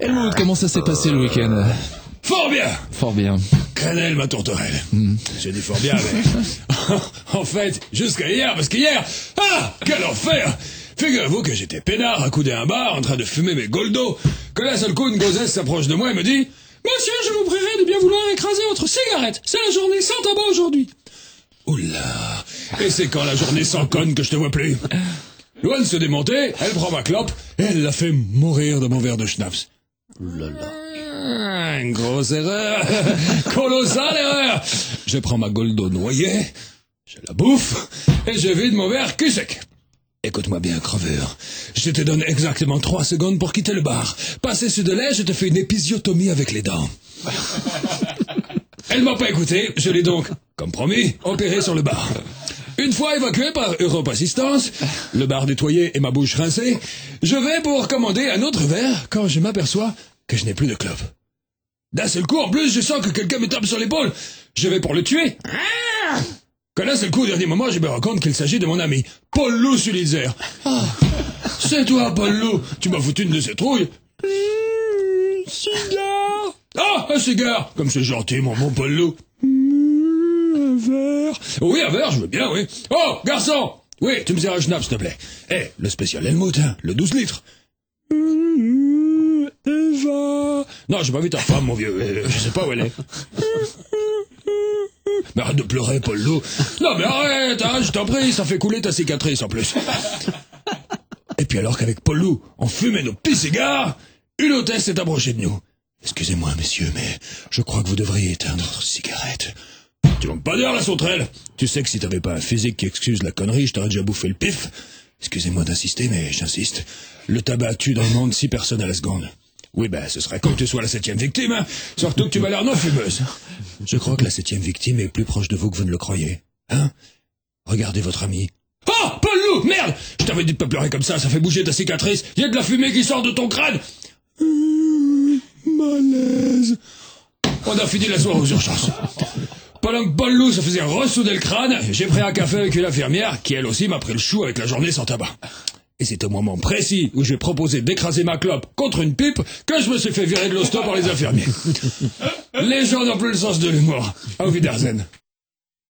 Helmut, comment ça s'est passé le week-end? Fort bien. Fort bien. Cannelle ma tourterelle. J'ai dit fort bien, mais... en fait, jusqu'à hier, parce qu'hier... Ah, quel enfer! Figurez-vous que j'étais peinard, accoudé à un bar, en train de fumer mes goldos, que d'un seul coup, une gonzesse s'approche de moi et me dit « Monsieur, je vous prierai de bien vouloir écraser votre cigarette. C'est la journée sans tabac aujourd'hui. » Oula. Et c'est quand la journée sans conne que je te vois plus. Loin de se démonter, elle prend ma clope et elle la fait mourir de mon verre de schnapps. Une grosse erreur. Colossale erreur. Je prends ma goldo noyée, je la bouffe et je vide mon verre cul sec. Écoute-moi bien, creveur. Je te donne exactement 3 secondes pour quitter le bar. Passé ce délai, je te fais une épisiotomie avec les dents. Elle m'a pas écouté, je l'ai donc, comme promis, opéré sur le bar. Une fois évacué par Europe Assistance, le bar nettoyé et ma bouche rincée, je vais pour commander un autre verre quand je m'aperçois que je n'ai plus de clope. D'un seul coup, en plus, je sens que quelqu'un me tape sur l'épaule. Je vais pour le tuer. Que d'un seul coup, au dernier moment, je me rends compte qu'il s'agit de mon ami, Paul Loup Sulitzer. Ah, c'est toi, Paul Loup. Tu m'as foutu une de ces trouilles. Cigare. Ah, un cigare. Comme c'est gentil, mon bon Paul Loup. Un verre. Oui, un verre, je veux bien, oui. Oh, garçon. Oui, tu me sers un schnapp, s'il te plaît. Eh, le spécial Helmut, hein, le 12 litres. Eva. Non, j'ai pas vu ta femme, mon vieux. Je sais pas où elle est. Mais arrête de pleurer, Paul Loup. Non, mais arrête, hein, je t'en prie, ça fait couler ta cicatrice, en plus. Et puis alors qu'avec Paul Loup, on fumait nos petits cigares, une hôtesse s'est approchée de nous. Excusez-moi, messieurs, mais je crois que vous devriez éteindre votre cigarette. Tu vas me pas dire, la sauterelle. Tu sais que si t'avais pas un physique qui excuse la connerie, je t'aurais déjà bouffé le pif. Excusez-moi d'insister, mais j'insiste. Le tabac tue dans le monde 6 personnes à la seconde. Oui, ben, ce serait con que tu sois la 7e victime, hein. Surtout que tu m'as l'air non fumeuse. Je crois que la 7e victime est plus proche de vous que vous ne le croyez. Hein? Regardez votre ami. Oh, Paul Loup, merde! Je t'avais dit de pas pleurer comme ça fait bouger ta cicatrice. Il y a de la fumée qui sort de ton crâne. Malaise. On a fini la soirée aux urgences. Pendant que Paul Loup se faisait ressouder le crâne, j'ai pris un café avec une infirmière qui, elle aussi, m'a pris le chou avec la journée sans tabac. Et c'est au moment précis où j'ai proposé d'écraser ma clope contre une pipe que je me suis fait virer de l'hosto par les infirmiers. Les gens n'ont plus le sens de l'humour. Auf Wiedersehen.